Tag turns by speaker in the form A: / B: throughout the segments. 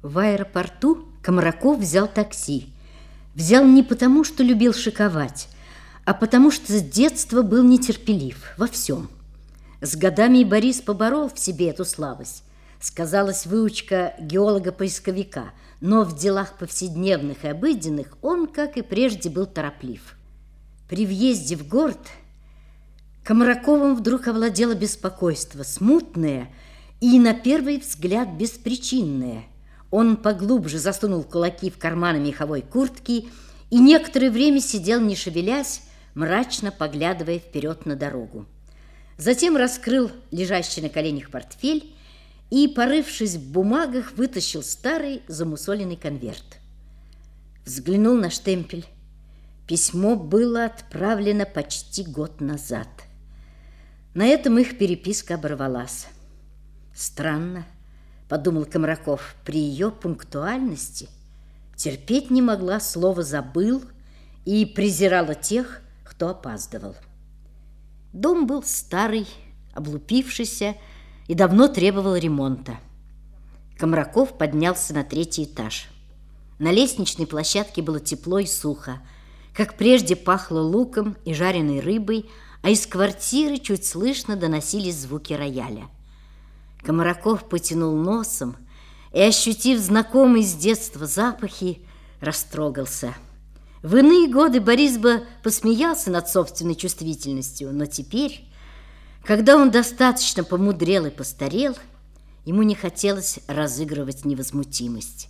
A: В аэропорту Комараков взял такси. Взял не потому, что любил шиковать, а потому, что с детства был нетерпелив во всем. С годами и Борис поборол в себе эту слабость. Сказалась выучка геолога-поисковика, но в делах повседневных и обыденных он, как и прежде, был тороплив. При въезде в город Комараковым вдруг овладело беспокойство, смутное и, на первый взгляд, беспричинное. Он поглубже засунул кулаки в карманы меховой куртки и некоторое время сидел, не шевелясь, мрачно поглядывая вперед на дорогу. Затем раскрыл лежащий на коленях портфель и, порывшись в бумагах, вытащил старый замусоленный конверт. Взглянул на штемпель. Письмо было отправлено почти год назад. На этом их переписка оборвалась. Странно, подумал Комараков, при ее пунктуальности терпеть не могла слово «забыл» и презирала тех, кто опаздывал. Дом был старый, облупившийся и давно требовал ремонта. Комараков поднялся на 3-й этаж. На лестничной площадке было тепло и сухо. Как прежде пахло луком и жареной рыбой, а из квартиры чуть слышно доносились звуки рояля. Комараков потянул носом и, ощутив знакомые с детства запахи, растрогался. В иные годы Борис бы посмеялся над собственной чувствительностью, но теперь, когда он достаточно помудрел и постарел, ему не хотелось разыгрывать невозмутимость.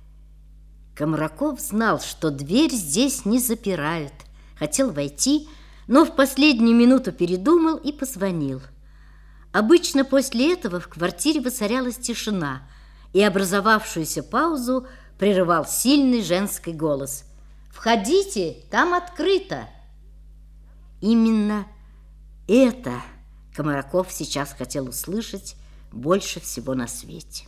A: Комараков знал, что дверь здесь не запирают. Хотел войти, но в последнюю минуту передумал и позвонил. Обычно после этого в квартире воцарялась тишина, и образовавшуюся паузу прерывал сильный женский голос: «Входите, там открыто!» Именно это Комараков сейчас хотел услышать больше всего на свете.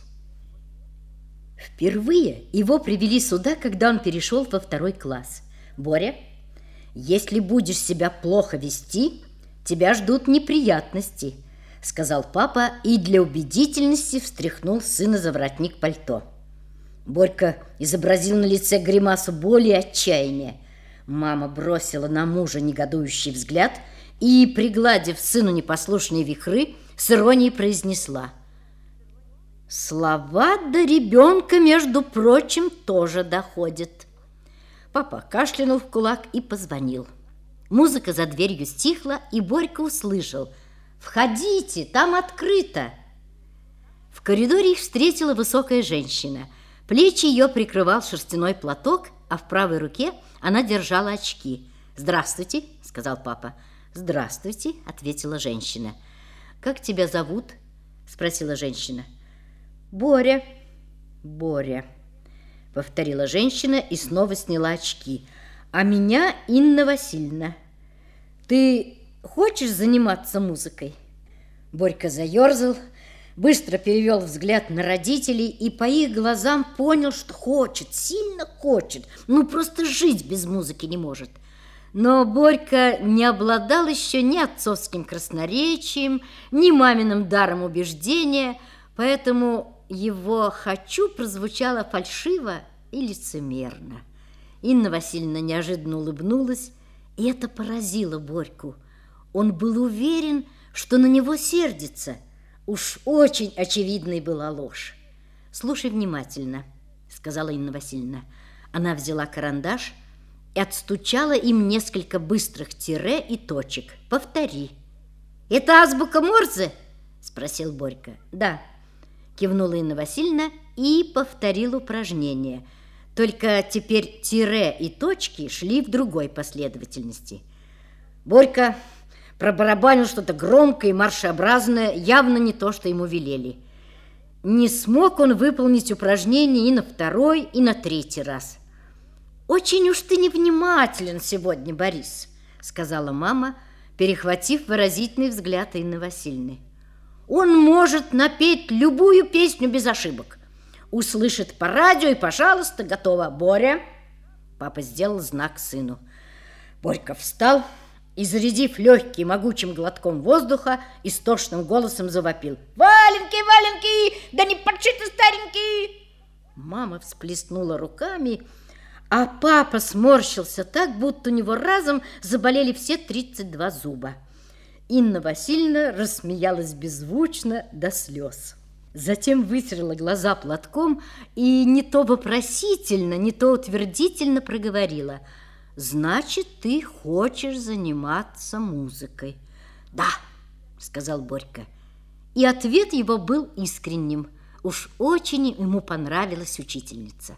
A: Впервые его привели сюда, когда он перешел во 2 класс. «Боря, если будешь себя плохо вести, тебя ждут неприятности», сказал папа и для убедительности встряхнул сына за воротник пальто. Борька изобразил на лице гримасу боли и отчаяния. Мама бросила на мужа негодующий взгляд и, пригладив сыну непослушные вихры, с иронией произнесла: «Слова до ребенка, между прочим, тоже доходят». Папа кашлянул в кулак и позвонил. Музыка за дверью стихла, и Борька услышал: «Входите, там открыто». В коридоре их встретила высокая женщина. Плечи ее прикрывал шерстяной платок, а в правой руке она держала очки. «Здравствуйте», — сказал папа. «Здравствуйте», — ответила женщина. «Как тебя зовут?» — спросила женщина. «Боря». «Боря», — повторила женщина и снова сняла очки. «А меня Инна Васильевна. Ты хочешь заниматься музыкой?» Борька заерзал, быстро перевел взгляд на родителей и по их глазам понял, что хочет, сильно хочет, просто жить без музыки не может. Но Борька не обладал еще ни отцовским красноречием, ни маминым даром убеждения, поэтому его «хочу» прозвучало фальшиво и лицемерно. Инна Васильевна неожиданно улыбнулась, и это поразило Борьку. Он был уверен, что на него сердится. Уж очень очевидной была ложь. «Слушай внимательно», — сказала Инна Васильевна. Она взяла карандаш и отстучала им несколько быстрых тире и точек. «Повтори». «Это азбука Морзе?» — спросил Борька. «Да», — кивнула Инна Васильевна и повторила упражнение. Только теперь тире и точки шли в другой последовательности. Борька пробарабанил что-то громкое и маршеобразное, явно не то, что ему велели. Не смог он выполнить упражнение и на 2-й, и на 3-й раз. «Очень уж ты невнимателен сегодня, Борис», — сказала мама, перехватив выразительный взгляд Инны Васильевны. «Он может напеть любую песню без ошибок. Услышит по радио и, пожалуйста, готово. Боря!» Папа сделал знак сыну. Борька встал и, зарядив легкий могучим глотком воздуха, истошным голосом завопил: «Валенки, валенки! Да не подшиты старенькие!» Мама всплеснула руками, а папа сморщился так, будто у него разом заболели все 32 зуба. Инна Васильевна рассмеялась беззвучно до слез. Затем вытерла глаза платком и не то вопросительно, не то утвердительно проговорила: «Значит, ты хочешь заниматься музыкой?» «Да», — сказал Борька. И ответ его был искренним. Уж очень ему понравилась учительница.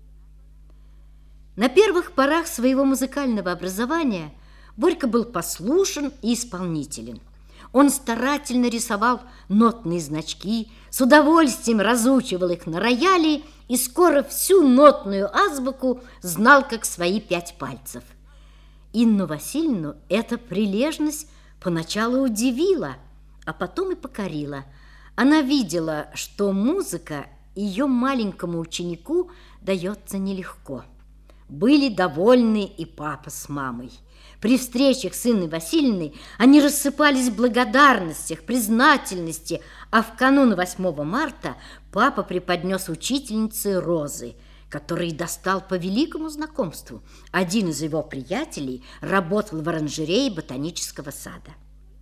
A: На первых порах своего музыкального образования Борька был послушен и исполнителен. Он старательно рисовал нотные значки, с удовольствием разучивал их на рояле и скоро всю нотную азбуку знал как свои 5 пальцев. Инну Васильевну эта прилежность поначалу удивила, а потом и покорила. Она видела, что музыка ее маленькому ученику дается нелегко. Были довольны и папа с мамой. При встречах с Инной Васильевной они рассыпались в благодарностях, признательности, а в канун 8 марта папа преподнес учительнице розы, которые достал по великому знакомству. Один из его приятелей работал в оранжерее ботанического сада.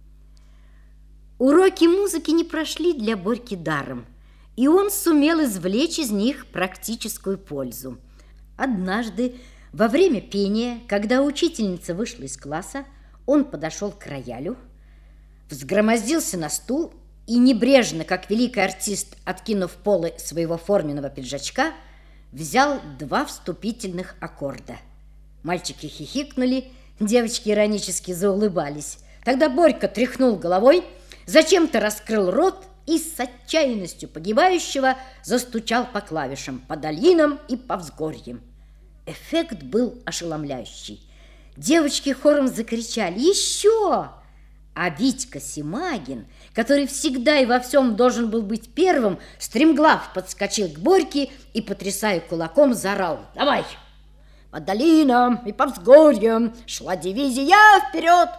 A: Уроки музыки не прошли для Борьки даром, и он сумел извлечь из них практическую пользу. Однажды, во время пения, когда учительница вышла из класса, он подошел к роялю, взгромоздился на стул и небрежно, как великий артист, откинув полы своего форменного пиджачка, взял 2 вступительных аккорда. Мальчики хихикнули, девочки иронически заулыбались. Тогда Борька тряхнул головой, зачем-то раскрыл рот и с отчаянностью погибающего застучал по клавишам, по долинам и по взгорьям. Эффект был ошеломляющий. Девочки хором закричали «Еще!», а Витька Симагин, который всегда и во всем должен был быть первым, стремглав подскочил к Борьке и, потрясая кулаком, заорал: «Давай! По долинам и по взгорьям шла дивизия вперед!»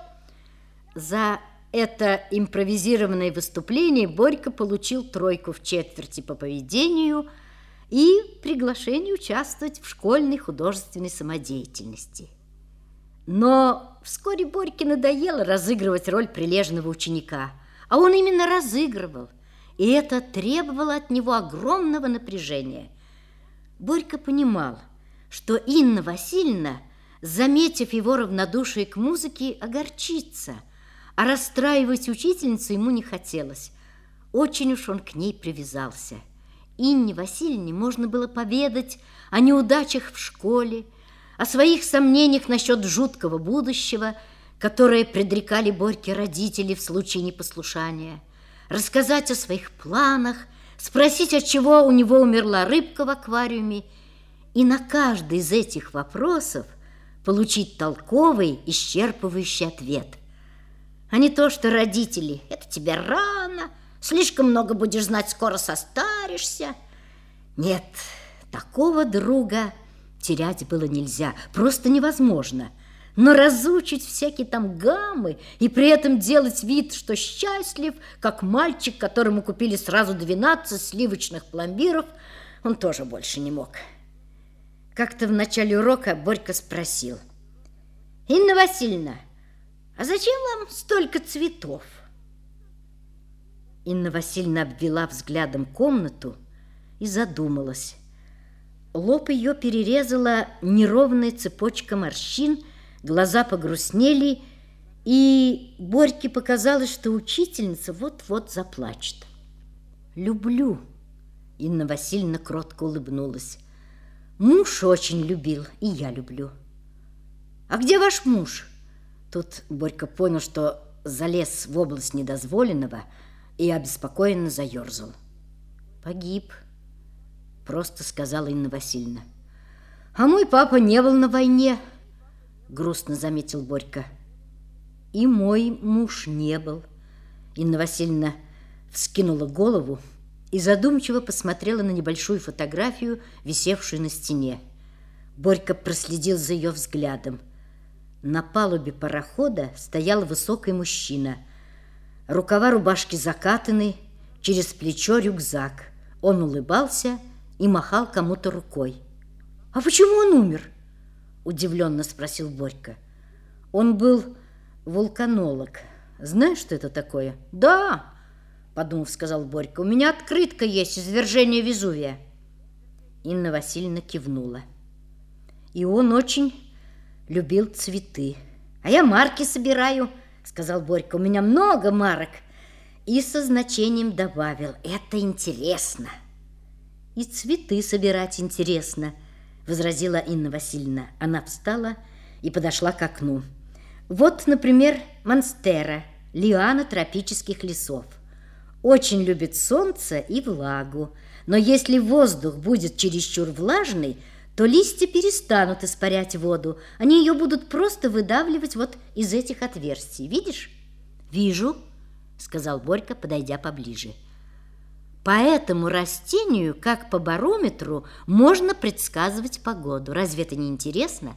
A: За это импровизированное выступление Борька получил 3 в четверти по поведению и приглашение участвовать в школьной художественной самодеятельности. Но вскоре Борьке надоело разыгрывать роль прилежного ученика, а он именно разыгрывал, и это требовало от него огромного напряжения. Борька понимал, что Инна Васильевна, заметив его равнодушие к музыке, огорчится, а расстраивать учительницу ему не хотелось. Очень уж он к ней привязался. Инне Васильевне можно было поведать о неудачах в школе, о своих сомнениях насчет жуткого будущего, которое предрекали Борьке родители в случае непослушания, рассказать о своих планах, спросить, отчего у него умерла рыбка в аквариуме, и на каждый из этих вопросов получить толковый, исчерпывающий ответ. А не то, что родители: «Это тебе рано, слишком много будешь знать, скоро состаришься». Нет, такого друга терять было нельзя, просто невозможно. Но разучить всякие там гаммы и при этом делать вид, что счастлив, как мальчик, которому купили сразу 12 сливочных пломбиров, он тоже больше не мог. Как-то в начале урока Борька спросил: «Инна Васильевна, а зачем вам столько цветов?» Инна Васильевна обвела взглядом комнату и задумалась. Лоб ее перерезала неровная цепочка морщин, глаза погрустнели, и Борьке показалось, что учительница вот-вот заплачет. «Люблю», — Инна Васильевна кротко улыбнулась. «Муж очень любил, и я люблю». «А где ваш муж?» Тут Борька понял, что залез в область недозволенного и обеспокоенно заерзал. «Погиб», — просто сказала Инна Васильевна. «А мой папа не был на войне», — грустно заметил Борька. «И мой муж не был». Инна Васильевна вскинула голову и задумчиво посмотрела на небольшую фотографию, висевшую на стене. Борька проследил за ее взглядом. На палубе парохода стоял высокий мужчина. Рукава рубашки закатаны, через плечо рюкзак. Он улыбался и махал кому-то рукой. «А почему он умер?» – удивленно спросил Борька. «Он был вулканолог. Знаешь, что это такое?» «Да», – подумав, сказал Борька, – «у меня открытка есть «Извержение Везувия». Инна Васильевна кивнула. «И он очень любил цветы. А я марки собираю», – сказал Борька. «У меня много марок». И со значением добавил: «Это интересно». «И цветы собирать интересно», – возразила Инна Васильевна. Она встала и подошла к окну. «Вот, например, монстера, лиана тропических лесов. Очень любит солнце и влагу, но если воздух будет чересчур влажный, то листья перестанут испарять воду. Они ее будут просто выдавливать вот из этих отверстий. Видишь?» «Вижу», – сказал Борька, подойдя поближе. «По этому растению, как по барометру, можно предсказывать погоду. Разве это не интересно?»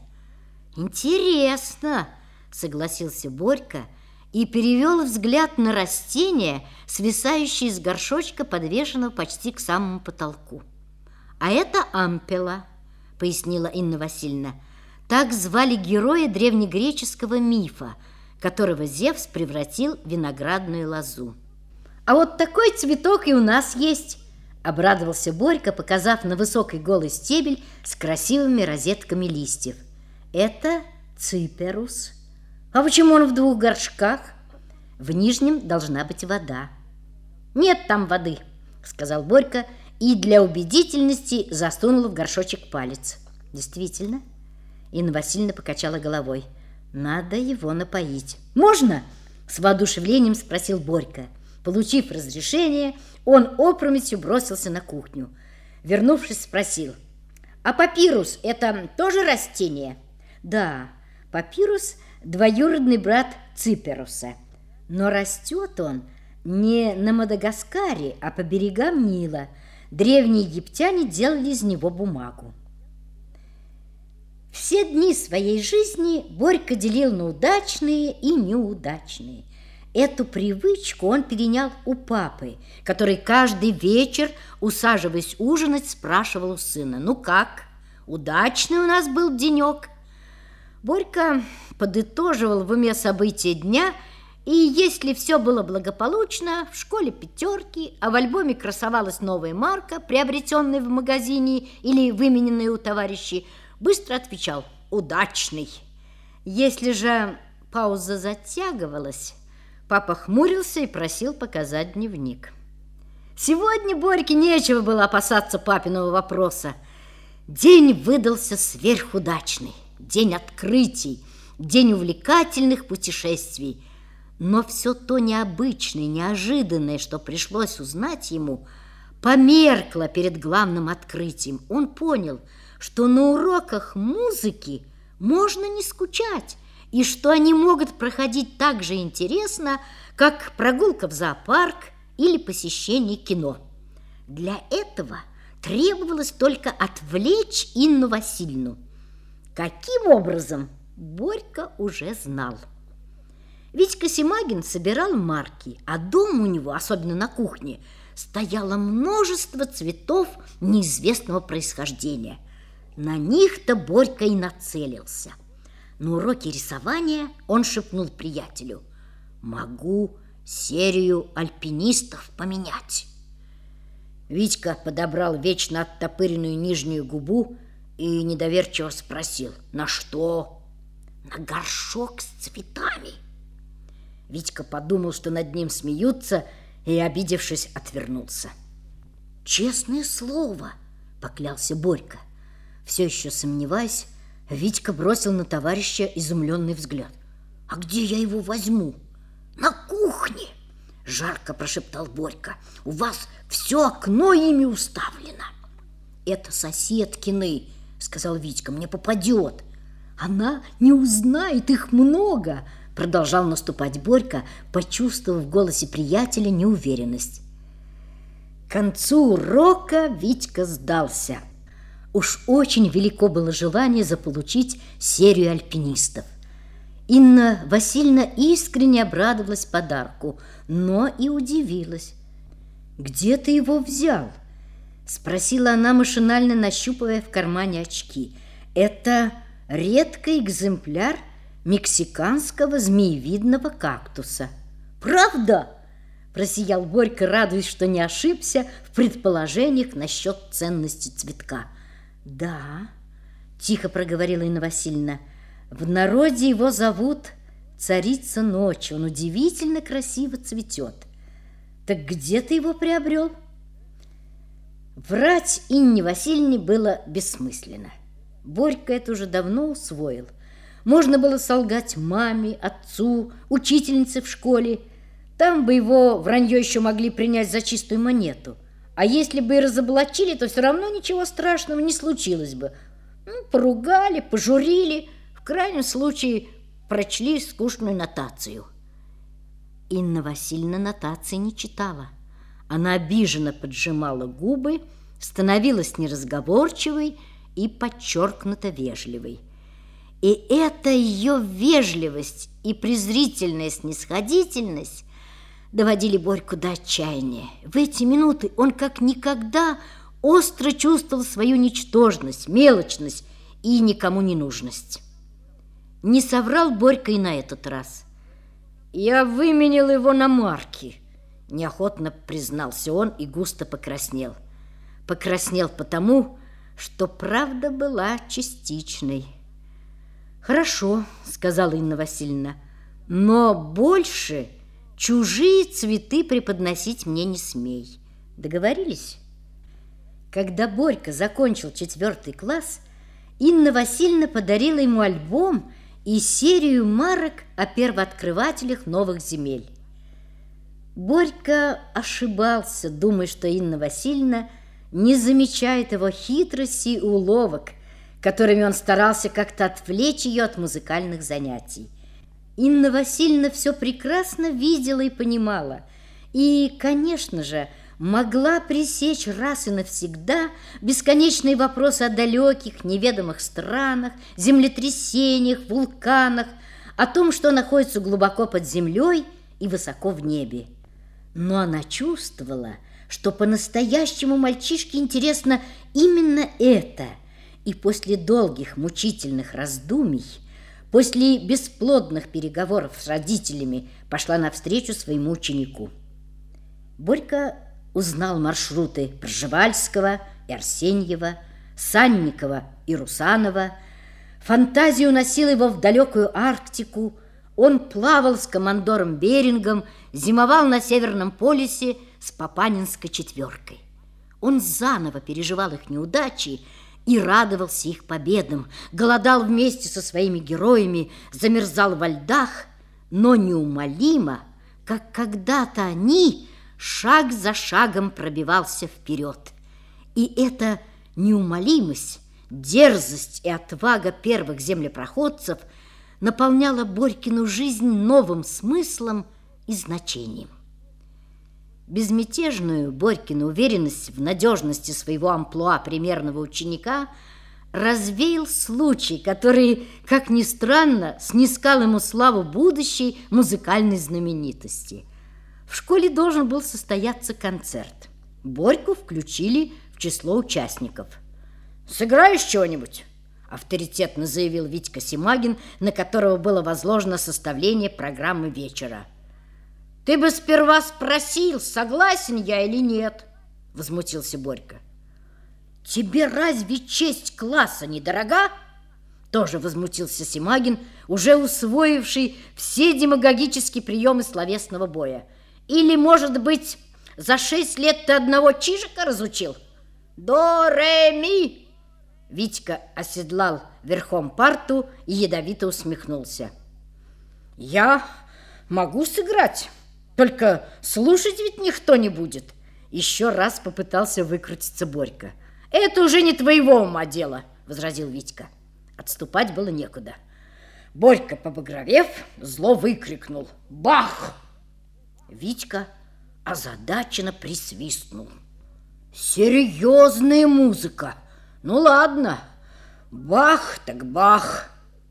A: «Интересно», – согласился Борька и перевел взгляд на растение, свисающее из горшочка, подвешенного почти к самому потолку. «А это ампела», – пояснила Инна Васильевна. «Так звали героя древнегреческого мифа, которого Зевс превратил в виноградную лозу». «А вот такой цветок и у нас есть», – обрадовался Борька, показав на высокий голый стебель с красивыми розетками листьев. «Это циперус». «А почему он в 2 горшках?» «В нижнем должна быть вода». «Нет там воды», – сказал Борька и для убедительности засунул в горшочек палец. «Действительно?» Инна Васильевна покачала головой. «Надо его напоить». «Можно?» – с воодушевлением спросил Борька. Получив разрешение, он опрометью бросился на кухню. Вернувшись, спросил: «А папирус – это тоже растение?» «Да, папирус – двоюродный брат циперуса. Но растет он не на Мадагаскаре, а по берегам Нила. Древние египтяне делали из него бумагу». Все дни своей жизни Борька делил на удачные и неудачные. Эту привычку он перенял у папы, который каждый вечер, усаживаясь ужинать, спрашивал у сына: «Ну как, удачный у нас был денек?» Борька подытоживал в уме события дня, и если все было благополучно, в школе 5, а в альбоме красовалась новая марка, приобретенная в магазине или вымененная у товарищей, быстро отвечал: «Удачный». Если же пауза затягивалась, папа хмурился и просил показать дневник. Сегодня Борьке нечего было опасаться папиного вопроса. День выдался сверхудачный, день открытий, день увлекательных путешествий. Но все то необычное, неожиданное, что пришлось узнать ему, померкло перед главным открытием. Он понял, что на уроках музыки можно не скучать, и что они могут проходить так же интересно, как прогулка в зоопарк или посещение кино. Для этого требовалось только отвлечь Инну Васильевну. Каким образом, Борька уже знал. Витька Симагин собирал марки, а дома у него, особенно на кухне, стояло множество цветов неизвестного происхождения. На них-то Борька и нацелился. На уроке рисования он шепнул приятелю: «Могу серию альпинистов поменять». Витька подобрал вечно оттопыренную нижнюю губу и недоверчиво спросил: «На что?» «На горшок с цветами». Витька подумал, что над ним смеются, и, обидевшись, отвернулся. «Честное слово», — поклялся Борька. Все еще сомневаясь, Витька бросил на товарища изумленный взгляд. «А где я его возьму?» «На кухне!» – жарко прошептал Борька. «У вас все окно ими уставлено». «Это соседкины», – сказал Витька, – «мне попадет». «Она не узнает, их много», – продолжал наступать Борька, почувствовав в голосе приятеля неуверенность. К концу урока Витька сдался. Уж очень велико было желание заполучить серию альпинистов. Инна Васильевна искренне обрадовалась подарку, но и удивилась. «Где ты его взял?» Спросила она, машинально нащупывая в кармане очки. Это редкий экземпляр мексиканского змеевидного кактуса. «Правда?» – просиял Борька, радуясь, что не ошибся в предположениях насчет ценности цветка. «Да», – тихо проговорила Инна Васильевна, – «в народе его зовут Царица ночи. Он удивительно красиво цветет. Так где ты его приобрел?» Врать Инне Васильевне было бессмысленно. Борька это уже давно усвоил. Можно было солгать маме, отцу, учительнице в школе. Там бы его вранье еще могли принять за чистую монету. А если бы и разоблачили, то все равно ничего страшного не случилось бы. Поругали, пожурили, в крайнем случае прочли скучную нотацию. Инна Васильевна нотации не читала. Она обиженно поджимала губы, становилась неразговорчивой и подчеркнуто вежливой. И эта ее вежливость и презрительная снисходительность доводили Борьку до отчаяния. В эти минуты он как никогда остро чувствовал свою ничтожность, мелочность и никому не нужность. Не соврал Борька и на этот раз. «Я выменял его на марки», – неохотно признался он и густо покраснел. Покраснел потому, что правда была частичной. «Хорошо», – сказала Инна Васильевна, – «но больше чужие цветы преподносить мне не смей. Договорились?» Когда Борька закончил 4 класс, Инна Васильевна подарила ему альбом и серию марок о первооткрывателях новых земель. Борька ошибался, думая, что Инна Васильевна не замечает его хитрости и уловок, которыми он старался как-то отвлечь ее от музыкальных занятий. Инна Васильевна все прекрасно видела и понимала, и, конечно же, могла пресечь раз и навсегда бесконечные вопросы о далеких, неведомых странах, землетрясениях, вулканах, о том, что находится глубоко под землей и высоко в небе. Но она чувствовала, что по-настоящему мальчишке интересно именно это, и после долгих мучительных раздумий, после бесплодных переговоров с родителями, пошла навстречу своему ученику. Борька узнал маршруты Пржевальского и Арсеньева, Санникова и Русанова. Фантазия уносила его в далекую Арктику. Он плавал с командором Берингом, зимовал на Северном полюсе с Папанинской 4-кой. Он заново переживал их неудачи и радовался их победам, голодал вместе со своими героями, замерзал во льдах, но неумолимо, как когда-то они, шаг за шагом пробивался вперед. И эта неумолимость, дерзость и отвага первых землепроходцев наполняла Борькину жизнь новым смыслом и значением. Безмятежную Борькину уверенность в надежности своего амплуа примерного ученика развеял случай, который, как ни странно, снискал ему славу будущей музыкальной знаменитости. В школе должен был состояться концерт. Борьку включили в число участников. «Сыграешь чего-нибудь?» – авторитетно заявил Витька Симагин, на которого было возложено составление программы вечера. «Ты бы сперва спросил, согласен я или нет», – возмутился Борька. «Тебе разве честь класса недорога?» – тоже возмутился Симагин, уже усвоивший все демагогические приемы словесного боя. «Или, может быть, за 6 лет ты одного чижика разучил? До, ре, ми!» Витька оседлал верхом парту и ядовито усмехнулся. «Я могу сыграть, только слушать ведь никто не будет!» Еще раз попытался выкрутиться Борька. «Это уже не твоего ума дело!» – возразил Витька. Отступать было некуда. Борька, побагровев, зло выкрикнул: «Бах!» Витька озадаченно присвистнул. «Серьезная музыка! Ну ладно, бах так бах!»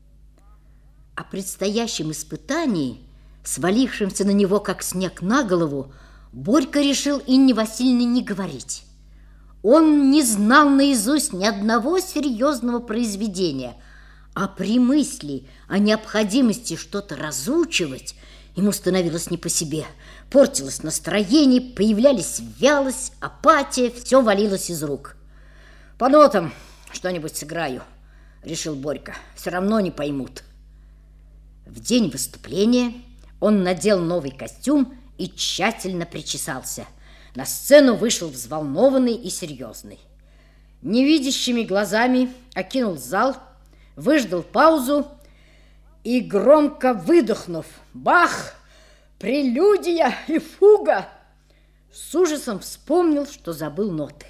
A: О предстоящем испытании, свалившемся на него как снег на голову, Борька решил Инне Васильевне не говорить. Он не знал наизусть ни одного серьезного произведения, а при мысли о необходимости что-то разучивать ему становилось не по себе. Портилось настроение, появлялись вялость, апатия, все валилось из рук. «По нотам что-нибудь сыграю», — решил Борька. «Все равно не поймут». В день выступления он надел новый костюм и тщательно причесался. На сцену вышел взволнованный и серьезный. Невидящими глазами окинул зал, выждал паузу и, громко выдохнув «Бах! Прелюдия и фуга!», с ужасом вспомнил, что забыл ноты.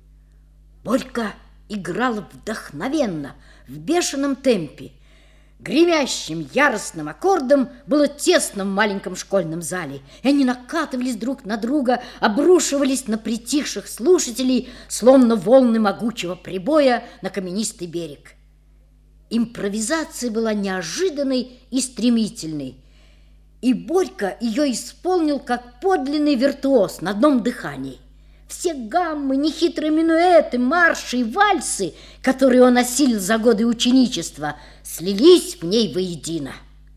A: Борька играл вдохновенно, в бешеном темпе. Гремящим, яростным аккордом было тесно в маленьком школьном зале, и они накатывались друг на друга, обрушивались на притихших слушателей, словно волны могучего прибоя на каменистый берег. Импровизация была неожиданной и стремительной, и Борька ее исполнил как подлинный виртуоз на одном дыхании. Все гаммы, нехитрые минуэты, марши и вальсы, которые он осилил за годы ученичества, слились в ней воедино.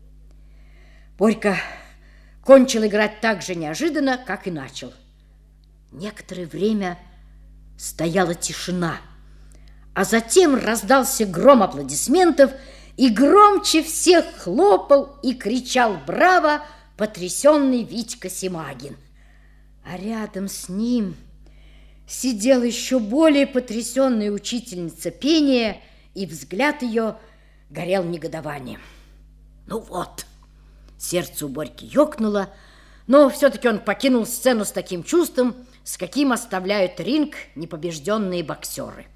A: Борька кончил играть так же неожиданно, как и начал. Некоторое время стояла тишина, а затем раздался гром аплодисментов, и громче всех хлопал и кричал «Браво!» потрясенный Витька Семагин. А рядом с ним сидела еще более потрясенная учительница пения, и взгляд ее горел негодованием. Ну вот, сердце у Борьки ёкнуло, но все-таки он покинул сцену с таким чувством, с каким оставляют ринг непобежденные боксеры.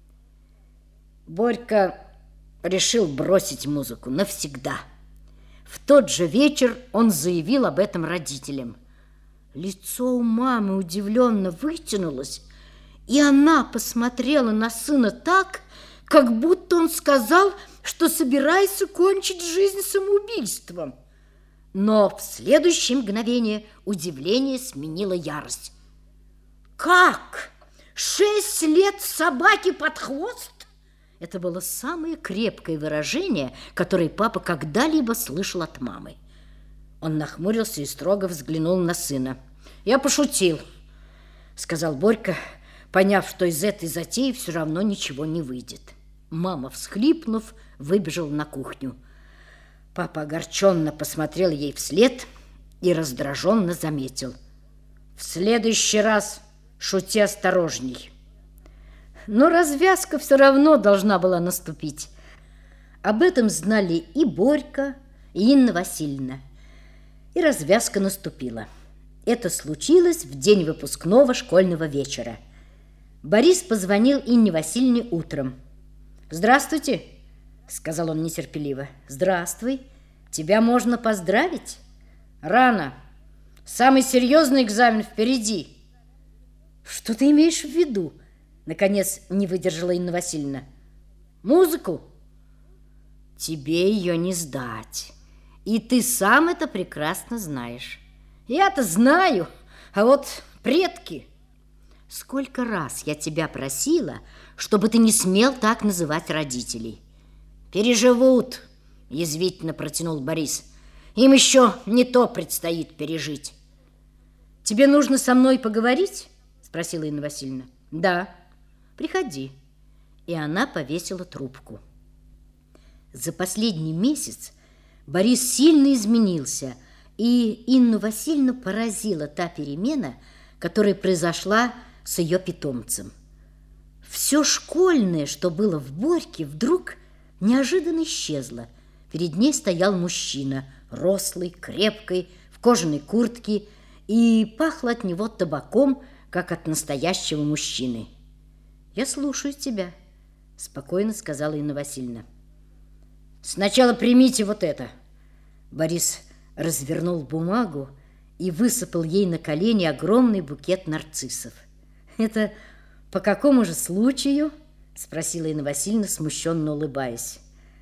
A: Борька решил бросить музыку навсегда. В тот же вечер он заявил об этом родителям. Лицо у мамы удивленно вытянулось, и она посмотрела на сына так, как будто он сказал, что собирается кончить жизнь самоубийством. Но в следующее мгновение удивление сменило ярость. «Как? 6 лет собаке под хвост?» Это было самое крепкое выражение, которое папа когда-либо слышал от мамы. Он нахмурился и строго взглянул на сына. «Я пошутил», — сказал Борька, поняв, что из этой затеи все равно ничего не выйдет. Мама, всхлипнув, выбежала на кухню. Папа огорченно посмотрел ей вслед и раздраженно заметил: «В следующий раз шути осторожней». Но развязка все равно должна была наступить. Об этом знали и Борька, и Инна Васильевна. И развязка наступила. Это случилось в день выпускного школьного вечера. Борис позвонил Инне Васильевне утром. «Здравствуйте», — сказал он нетерпеливо. «Здравствуй. Тебя можно поздравить?» «Рано. Самый серьезный экзамен впереди». «Что ты имеешь в виду?» Наконец не выдержала Инна Васильевна. «Музыку?» «Тебе ее не сдать. И ты сам это прекрасно знаешь». «Я-то знаю, а вот предки...» «Сколько раз я тебя просила, чтобы ты не смел так называть родителей». «Переживут», — язвительно протянул Борис. «Им еще не то предстоит пережить». «Тебе нужно со мной поговорить?» — спросила Инна Васильевна. «Да». «Приходи». И она повесила трубку. За последний месяц Борис сильно изменился, и Инну Васильевну поразила та перемена, которая произошла с ее питомцем. Все школьное, что было в Борьке, вдруг неожиданно исчезло. Перед ней стоял мужчина, рослый, крепкий, в кожаной куртке, и пахло от него табаком, как от настоящего мужчины. «Я слушаю тебя», — спокойно сказала Инна Васильевна. «Сначала примите вот это». Борис развернул бумагу и высыпал ей на колени огромный букет нарциссов. «Это по какому же случаю?» — спросила Инна Васильевна, смущенно улыбаясь.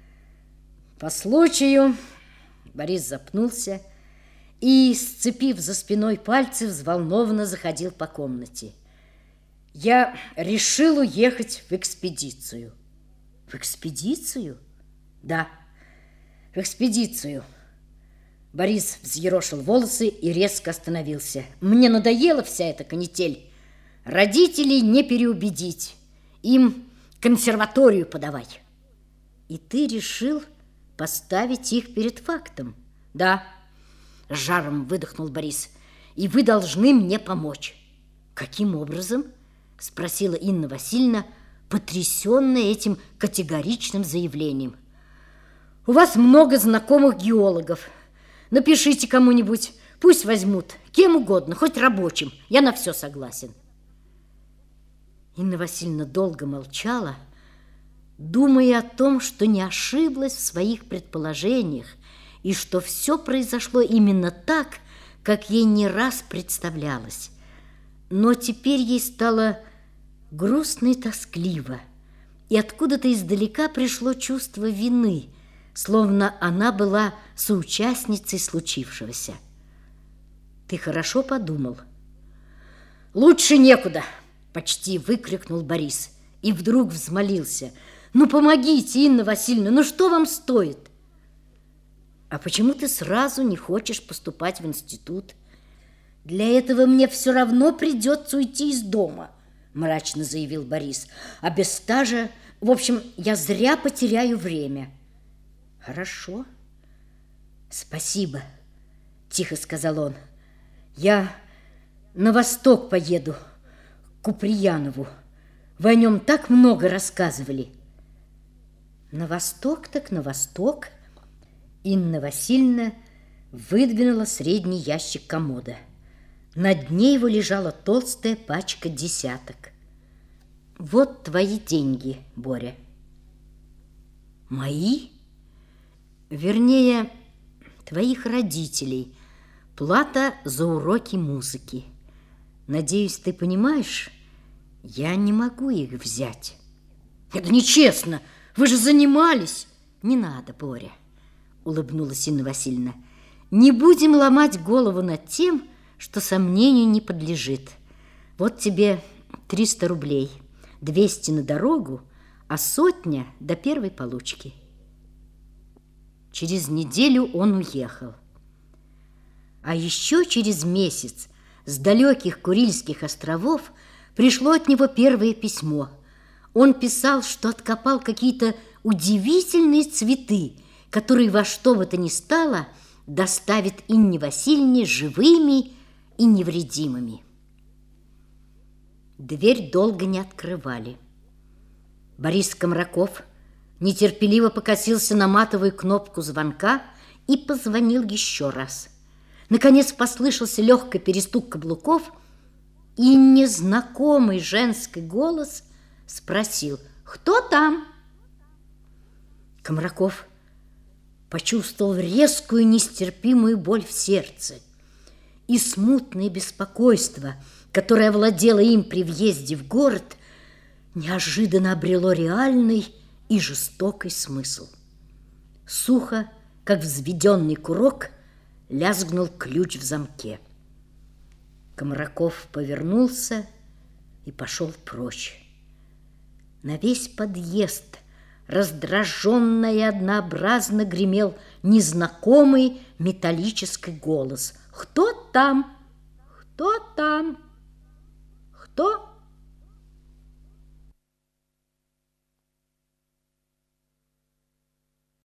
A: «По случаю...» — Борис запнулся и, сцепив за спиной пальцы, взволнованно заходил по комнате. Я решил уехать в экспедицию. В экспедицию? Да, в экспедицию. Борис взъерошил волосы и резко остановился. Мне надоела вся эта канитель. Родителей не переубедить. Им консерваторию подавай. И ты решил поставить их перед фактом? Да, с жаром выдохнул Борис. И вы должны мне помочь. Каким образом? Спросила Инна Васильевна, потрясенная этим категоричным заявлением. У вас много знакомых геологов. Напишите кому-нибудь, пусть возьмут, кем угодно, хоть рабочим. Я на все согласен. Инна Васильевна долго молчала, думая о том, что не ошиблась в своих предположениях и что все произошло именно так, как ей не раз представлялось. Но теперь ей стало грустно и тоскливо, и откуда-то издалека пришло чувство вины, словно она была соучастницей случившегося. Ты хорошо подумал? Лучше некуда, почти выкрикнул Борис и вдруг взмолился. Ну помогите, Инна Васильевна, ну что вам стоит? А почему ты сразу не хочешь поступать в институт? Для этого мне все равно придется уйти из дома, мрачно заявил Борис. А без стажа, в общем, я зря потеряю время. Хорошо. Спасибо, тихо сказал он. Я на восток поеду, к Куприянову. Вы о нем так много рассказывали. На восток так на восток. Инна Васильевна выдвинула средний ящик комода. На дне его лежала толстая пачка десяток. Вот твои деньги, Боря. Мои? Вернее, твоих родителей. Плата за уроки музыки. Надеюсь, ты понимаешь, я не могу их взять. Это нечестно. Вы же занимались. Не надо, Боря, улыбнулась Инна Васильевна. Не будем ломать голову над тем, что сомнению не подлежит. Вот тебе 300 рублей, 200 на дорогу, а 100 до первой получки. Через неделю он уехал. А еще через месяц с далеких Курильских островов пришло от него первое письмо. Он писал, что откопал какие-то удивительные цветы, которые во что бы то ни стало доставит Инне Васильевне живыми и невредимыми. Дверь долго не открывали. Борис Комраков нетерпеливо покосился на матовую кнопку звонка и позвонил еще раз. Наконец послышался легкий перестук каблуков, и незнакомый женский голос спросил: «Кто там?» Комраков почувствовал резкую нестерпимую боль в сердце, и смутное беспокойство, которое овладело им при въезде в город, неожиданно обрело реальный и жестокий смысл. Сухо, как взведенный курок, лязгнул ключ в замке. Комраков повернулся и пошел прочь. На весь подъезд раздраженно и однообразно гремел незнакомый металлический голос. «Кто там? Кто там? Кто